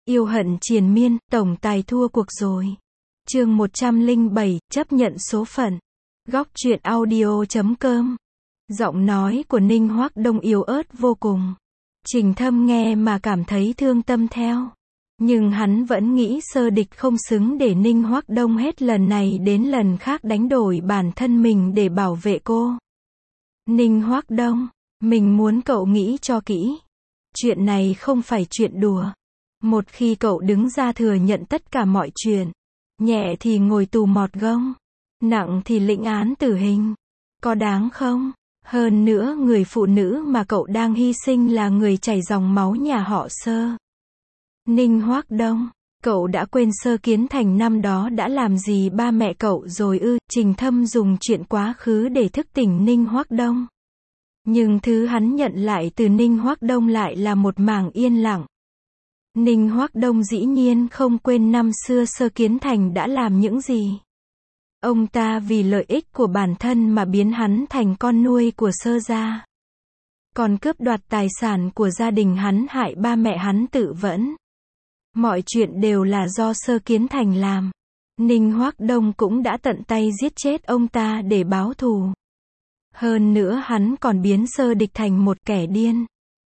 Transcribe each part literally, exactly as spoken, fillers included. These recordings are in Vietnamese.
Yêu hận triền miên, tổng tài thua cuộc rồi. Chương một trăm lẻ bảy, chấp nhận số phận. Góc truyện audio chấm com. Giọng nói của Ninh Hoắc Đông yếu ớt vô cùng. Trình Thâm nghe mà cảm thấy thương tâm theo. Nhưng hắn vẫn nghĩ Sơ Địch không xứng để Ninh Hoắc Đông hết lần này đến lần khác đánh đổi bản thân mình để bảo vệ cô. Ninh Hoắc Đông, mình muốn cậu nghĩ cho kỹ. Chuyện này không phải chuyện đùa. Một khi cậu đứng ra thừa nhận tất cả mọi chuyện, nhẹ thì ngồi tù mọt gông, nặng thì lĩnh án tử hình, có đáng không? Hơn nữa người phụ nữ mà cậu đang hy sinh là người chảy dòng máu nhà họ Sơ. Ninh Hoắc Đông, cậu đã quên Sơ Kiến Thành năm đó đã làm gì ba mẹ cậu rồi ư? Trình Thâm dùng chuyện quá khứ để thức tỉnh Ninh Hoắc Đông. Nhưng thứ hắn nhận lại từ Ninh Hoắc Đông lại là một mảng yên lặng. Ninh Hoắc Đông dĩ nhiên không quên năm xưa Sơ Kiến Thành đã làm những gì. Ông ta vì lợi ích của bản thân mà biến hắn thành con nuôi của Sơ gia. Còn cướp đoạt tài sản của gia đình hắn, hại ba mẹ hắn tự vẫn. Mọi chuyện đều là do Sơ Kiến Thành làm. Ninh Hoắc Đông cũng đã tận tay giết chết ông ta để báo thù. Hơn nữa hắn còn biến Sơ Địch thành một kẻ điên.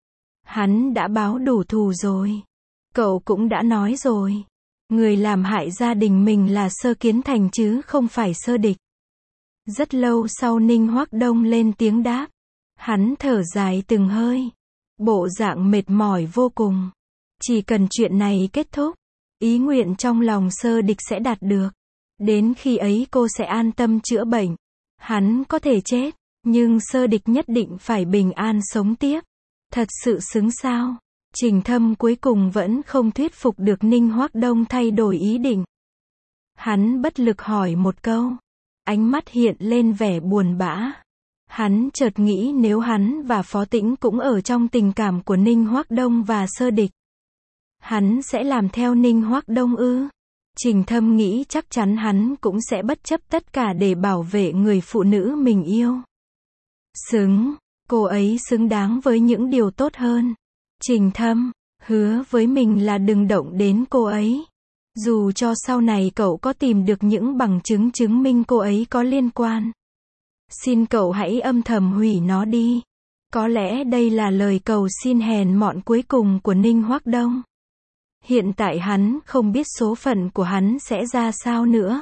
Hắn đã báo đủ thù rồi. Cậu cũng đã nói rồi. Người làm hại gia đình mình là Sơ Kiến Thành chứ không phải Sơ Địch. Rất lâu sau Ninh Hoắc Đông lên tiếng đáp. Hắn thở dài từng hơi. Bộ dạng mệt mỏi vô cùng. Chỉ cần chuyện này kết thúc, ý nguyện trong lòng Sơ Địch sẽ đạt được. Đến khi ấy cô sẽ an tâm chữa bệnh. Hắn có thể chết, nhưng Sơ Địch nhất định phải bình an sống tiếp. Thật sự xứng sao? Trình Thâm cuối cùng vẫn không thuyết phục được Ninh Hoắc Đông thay đổi ý định. Hắn bất lực hỏi một câu. Ánh mắt hiện lên vẻ buồn bã. Hắn chợt nghĩ nếu hắn và Phó Tĩnh cũng ở trong tình cảm của Ninh Hoắc Đông và Sơ Địch, hắn sẽ làm theo Ninh Hoắc Đông ư? Trình Thâm nghĩ chắc chắn hắn cũng sẽ bất chấp tất cả để bảo vệ người phụ nữ mình yêu. Xứng, cô ấy xứng đáng với những điều tốt hơn. Trình Thâm hứa với mình là đừng động đến cô ấy. Dù cho sau này cậu có tìm được những bằng chứng chứng minh cô ấy có liên quan, xin cậu hãy âm thầm hủy nó đi. Có lẽ đây là lời cầu xin hèn mọn cuối cùng của Ninh Hoắc Đông. Hiện tại hắn không biết số phận của hắn sẽ ra sao nữa.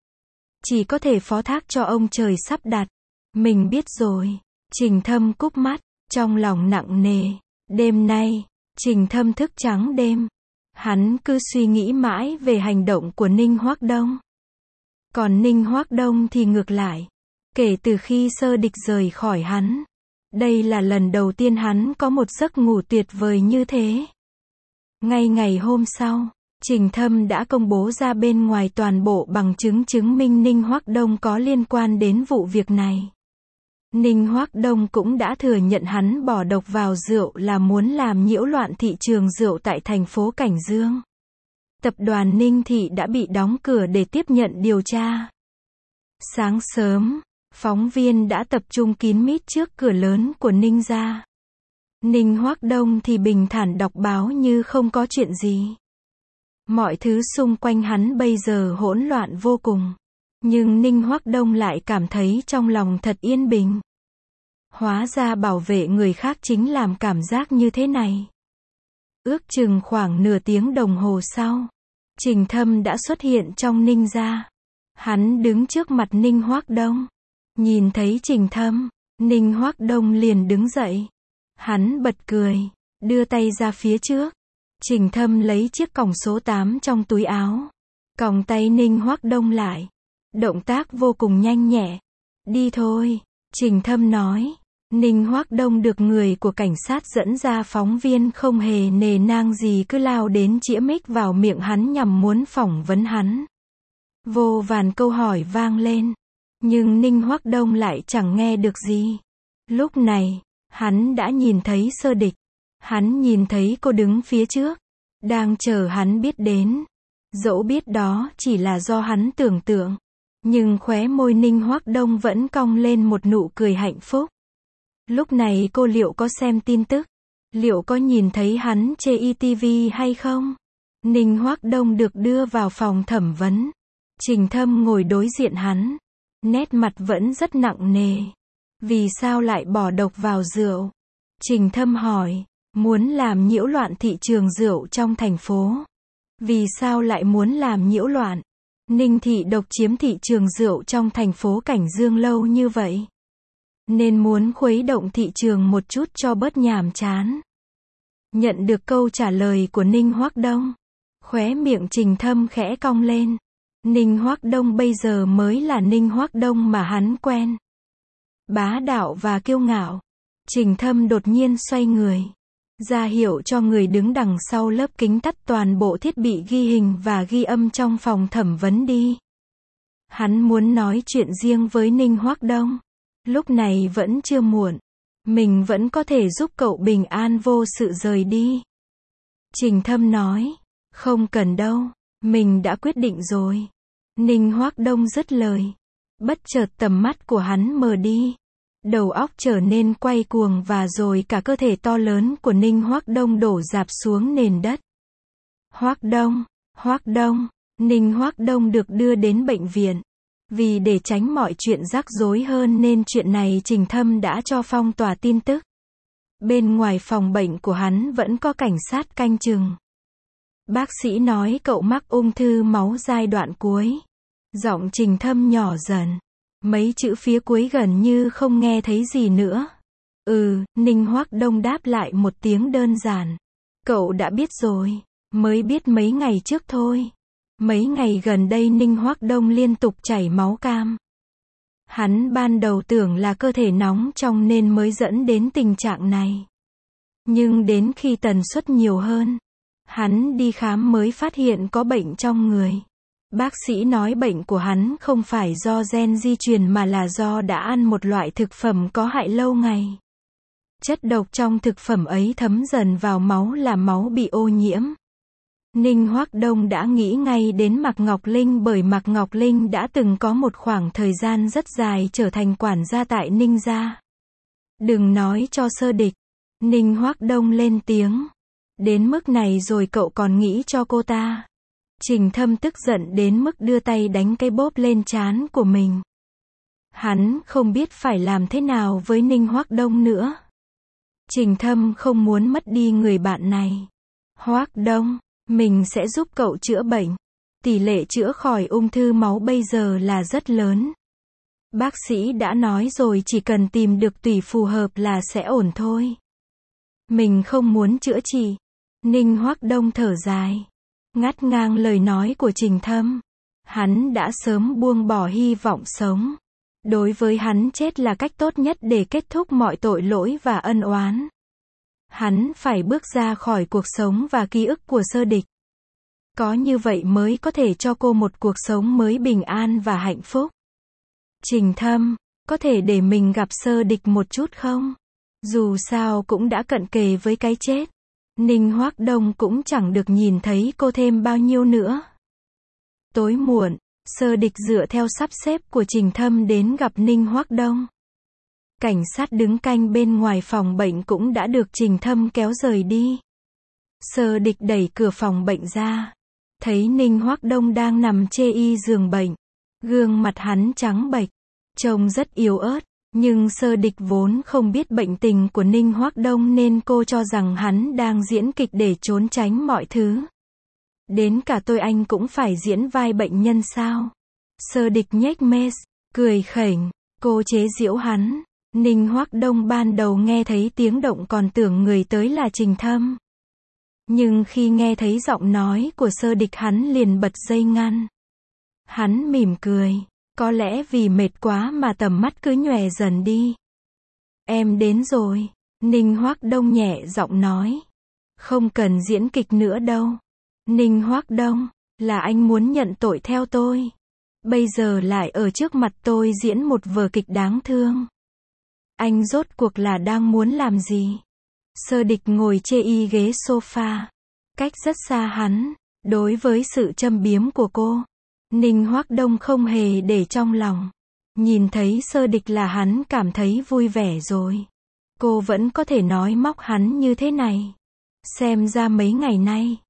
Chỉ có thể phó thác cho ông trời sắp đặt. Mình biết rồi. Trình Thâm cúp mắt, trong lòng nặng nề. Đêm nay, Trình Thâm thức trắng đêm. Hắn cứ suy nghĩ mãi về hành động của Ninh Hoắc Đông. Còn Ninh Hoắc Đông thì ngược lại. Kể từ khi Sơ Địch rời khỏi hắn, đây là lần đầu tiên hắn có một giấc ngủ tuyệt vời như thế. Ngay ngày hôm sau, Trình Thâm đã công bố ra bên ngoài toàn bộ bằng chứng chứng minh Ninh Hoắc Đông có liên quan đến vụ việc này. Ninh Hoắc Đông cũng đã thừa nhận hắn bỏ độc vào rượu là muốn làm nhiễu loạn thị trường rượu tại thành phố Cảnh Dương. Tập đoàn Ninh Thị đã bị đóng cửa để tiếp nhận điều tra. Sáng sớm, phóng viên đã tập trung kín mít trước cửa lớn của Ninh gia. Ninh Hoắc Đông thì bình thản đọc báo như không có chuyện gì. Mọi thứ xung quanh hắn bây giờ hỗn loạn vô cùng. Nhưng Ninh Hoắc Đông lại cảm thấy trong lòng thật yên bình. Hóa ra bảo vệ người khác chính làm cảm giác như thế này. Ước chừng khoảng nửa tiếng đồng hồ sau, Trình Thâm đã xuất hiện trong Ninh gia. Hắn đứng trước mặt Ninh Hoắc Đông. Nhìn thấy Trình Thâm, Ninh Hoắc Đông liền đứng dậy. Hắn bật cười, đưa tay ra phía trước. Trình Thâm lấy chiếc còng số tám trong túi áo. Còng tay Ninh Hoắc Đông lại. Động tác vô cùng nhanh nhẹ. Đi thôi, Trình Thâm nói. Ninh Hoắc Đông được người của cảnh sát dẫn ra, phóng viên không hề nề nang gì cứ lao đến chĩa mic vào miệng hắn nhằm muốn phỏng vấn hắn. Vô vàn câu hỏi vang lên. Nhưng Ninh Hoắc Đông lại chẳng nghe được gì. Lúc này, hắn đã nhìn thấy Sơ Địch. Hắn nhìn thấy cô đứng phía trước, đang chờ hắn biết đến. Dẫu biết đó chỉ là do hắn tưởng tượng, nhưng khóe môi Ninh Hoắc Đông vẫn cong lên một nụ cười hạnh phúc. Lúc này cô liệu có xem tin tức? Liệu có nhìn thấy hắn chê i tê vê hay không? Ninh Hoắc Đông được đưa vào phòng thẩm vấn. Trình Thâm ngồi đối diện hắn. Nét mặt vẫn rất nặng nề. Vì sao lại bỏ độc vào rượu? Trình Thâm hỏi. Muốn làm nhiễu loạn thị trường rượu trong thành phố. Vì sao lại muốn làm nhiễu loạn? Ninh thị độc chiếm thị trường rượu trong thành phố Cảnh Dương lâu như vậy. Nên muốn khuấy động thị trường một chút cho bớt nhàm chán. Nhận được câu trả lời của Ninh Hoắc Đông. Khóe miệng Trình Thâm khẽ cong lên. Ninh Hoắc Đông bây giờ mới là Ninh Hoắc Đông mà hắn quen. Bá đạo và kiêu ngạo. Trình Thâm đột nhiên xoay người. Ra hiệu cho người đứng đằng sau lớp kính tắt toàn bộ thiết bị ghi hình và ghi âm trong phòng thẩm vấn đi. Hắn muốn nói chuyện riêng với Ninh Hoắc Đông. Lúc này vẫn chưa muộn. Mình vẫn có thể giúp cậu bình an vô sự rời đi. Trình Thâm nói. Không cần đâu. Mình đã quyết định rồi. Ninh Hoắc Đông dứt lời. Bất chợt tầm mắt của hắn mờ đi. Đầu óc trở nên quay cuồng và rồi cả cơ thể to lớn của Ninh Hoắc Đông đổ rạp xuống nền đất. Hoắc Đông, Hoắc Đông, Ninh Hoắc Đông được đưa đến bệnh viện. Vì để tránh mọi chuyện rắc rối hơn nên chuyện này Trình Thâm đã cho phong tỏa tin tức. Bên ngoài phòng bệnh của hắn vẫn có cảnh sát canh chừng. Bác sĩ nói cậu mắc ung thư máu giai đoạn cuối. Giọng Trình Thâm nhỏ dần. Mấy chữ phía cuối gần như không nghe thấy gì nữa. Ừ, Ninh Hoắc Đông đáp lại một tiếng đơn giản. Cậu đã biết rồi. Mới biết mấy ngày trước thôi. Mấy ngày gần đây Ninh Hoắc Đông liên tục chảy máu cam. Hắn ban đầu tưởng là cơ thể nóng trong nên mới dẫn đến tình trạng này. Nhưng đến khi tần suất nhiều hơn, hắn đi khám mới phát hiện có bệnh trong người. Bác sĩ nói bệnh của hắn không phải do gen di truyền mà là do đã ăn một loại thực phẩm có hại lâu ngày. Chất độc trong thực phẩm ấy thấm dần vào máu làm máu bị ô nhiễm. Ninh Hoắc Đông đã nghĩ ngay đến Mạc Ngọc Linh bởi Mạc Ngọc Linh đã từng có một khoảng thời gian rất dài trở thành quản gia tại Ninh gia. Đừng nói cho Sơ Địch. Ninh Hoắc Đông lên tiếng. Đến mức này rồi cậu còn nghĩ cho cô ta. Trình Thâm tức giận đến mức đưa tay đánh cái bóp lên trán của mình. Hắn không biết phải làm thế nào với Ninh Hoắc Đông nữa. Trình Thâm không muốn mất đi người bạn này. Hoắc Đông, mình sẽ giúp cậu chữa bệnh. Tỷ lệ chữa khỏi ung thư máu bây giờ là rất lớn. Bác sĩ đã nói rồi chỉ cần tìm được tủy phù hợp là sẽ ổn thôi. Mình không muốn chữa trị. Ninh Hoắc Đông thở dài. Ngắt ngang lời nói của Trình Thâm. Hắn đã sớm buông bỏ hy vọng sống. Đối với hắn chết là cách tốt nhất để kết thúc mọi tội lỗi và ân oán. Hắn phải bước ra khỏi cuộc sống và ký ức của Sơ Địch. Có như vậy mới có thể cho cô một cuộc sống mới bình an và hạnh phúc. Trình Thâm, có thể để mình gặp Sơ Địch một chút không? Dù sao cũng đã cận kề với cái chết. Ninh Hoắc Đông cũng chẳng được nhìn thấy cô thêm bao nhiêu nữa. Tối muộn, Sơ Địch dựa theo sắp xếp của Trình Thâm đến gặp Ninh Hoắc Đông. Cảnh sát đứng canh bên ngoài phòng bệnh cũng đã được Trình Thâm kéo rời đi. Sơ Địch đẩy cửa phòng bệnh ra. Thấy Ninh Hoắc Đông đang nằm chê y giường bệnh. Gương mặt hắn trắng bệch. Trông rất yếu ớt. Nhưng Sơ Địch vốn không biết bệnh tình của Ninh Hoắc Đông nên cô cho rằng hắn đang diễn kịch để trốn tránh mọi thứ. Đến cả tôi anh cũng phải diễn vai bệnh nhân sao? Sơ Địch nhếch mép, cười khểnh, cô chế giễu hắn. Ninh Hoắc Đông ban đầu nghe thấy tiếng động còn tưởng người tới là Trình Thâm. Nhưng khi nghe thấy giọng nói của Sơ Địch hắn liền bật dây ngăn. Hắn mỉm cười. Có lẽ vì mệt quá mà tầm mắt cứ nhòe dần đi. Em đến rồi. Ninh Hoắc Đông nhẹ giọng nói. Không cần diễn kịch nữa đâu. Ninh Hoắc Đông, là anh muốn nhận tội theo tôi. Bây giờ lại ở trước mặt tôi diễn một vở kịch đáng thương. Anh rốt cuộc là đang muốn làm gì? Sơ Địch ngồi chê y ghế sofa. Cách rất xa hắn. Đối với sự châm biếm của cô, Ninh Hoắc Đông không hề để trong lòng. Nhìn thấy Sơ Địch là hắn cảm thấy vui vẻ rồi. Cô vẫn có thể nói móc hắn như thế này. Xem ra mấy ngày nay,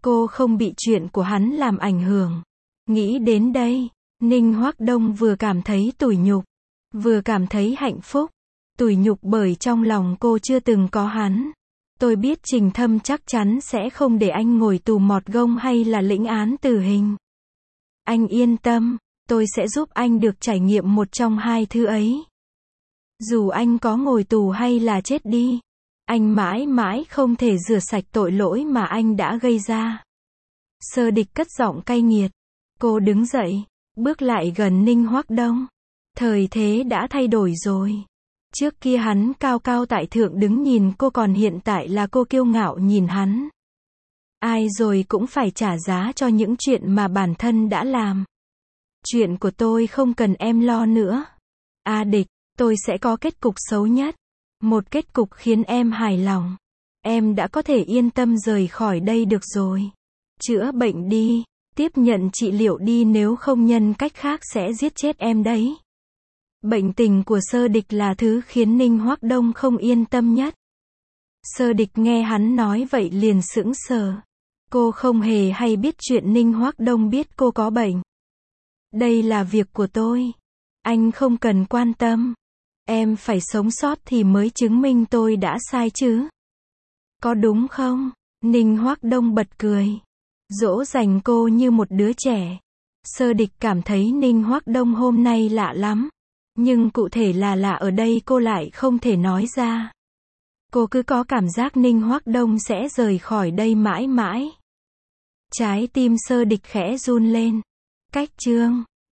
Cô không bị chuyện của hắn làm ảnh hưởng. Nghĩ đến đây, Ninh Hoắc Đông vừa cảm thấy tủi nhục, vừa cảm thấy hạnh phúc. Tủi nhục bởi trong lòng cô chưa từng có hắn. Tôi biết Trình Thâm chắc chắn sẽ không để anh ngồi tù mọt gông hay là lĩnh án tử hình. Anh yên tâm, tôi sẽ giúp anh được trải nghiệm một trong hai thứ ấy. Dù anh có ngồi tù hay là chết đi, anh mãi mãi không thể rửa sạch tội lỗi mà anh đã gây ra. Sơ Địch cất giọng cay nghiệt. Cô đứng dậy, bước lại gần Ninh Hoắc Đông. Thời thế đã thay đổi rồi. Trước kia hắn cao cao tại thượng đứng nhìn cô, còn hiện tại là cô kiêu ngạo nhìn hắn. Ai rồi cũng phải trả giá cho những chuyện mà bản thân đã làm. Chuyện của tôi không cần em lo nữa. A Địch, tôi sẽ có kết cục xấu nhất. Một kết cục khiến em hài lòng. Em đã có thể yên tâm rời khỏi đây được rồi. Chữa bệnh đi, tiếp nhận trị liệu đi, nếu không nhân cách khác sẽ giết chết em đấy. Bệnh tình của Sơ Địch là thứ khiến Ninh Hoắc Đông không yên tâm nhất. Sơ Địch nghe hắn nói vậy liền sững sờ. Cô không hề hay biết chuyện Ninh Hoắc Đông biết cô có bệnh. Đây là việc của tôi. Anh không cần quan tâm. Em phải sống sót thì mới chứng minh tôi đã sai chứ. Có đúng không? Ninh Hoắc Đông bật cười. Dỗ dành cô như một đứa trẻ. Sơ Địch cảm thấy Ninh Hoắc Đông hôm nay lạ lắm. Nhưng cụ thể là lạ ở đây cô lại không thể nói ra. Cô cứ có cảm giác Ninh Hoắc Đông sẽ rời khỏi đây mãi mãi. Trái tim Sơ Địch khẽ run lên. Cách chương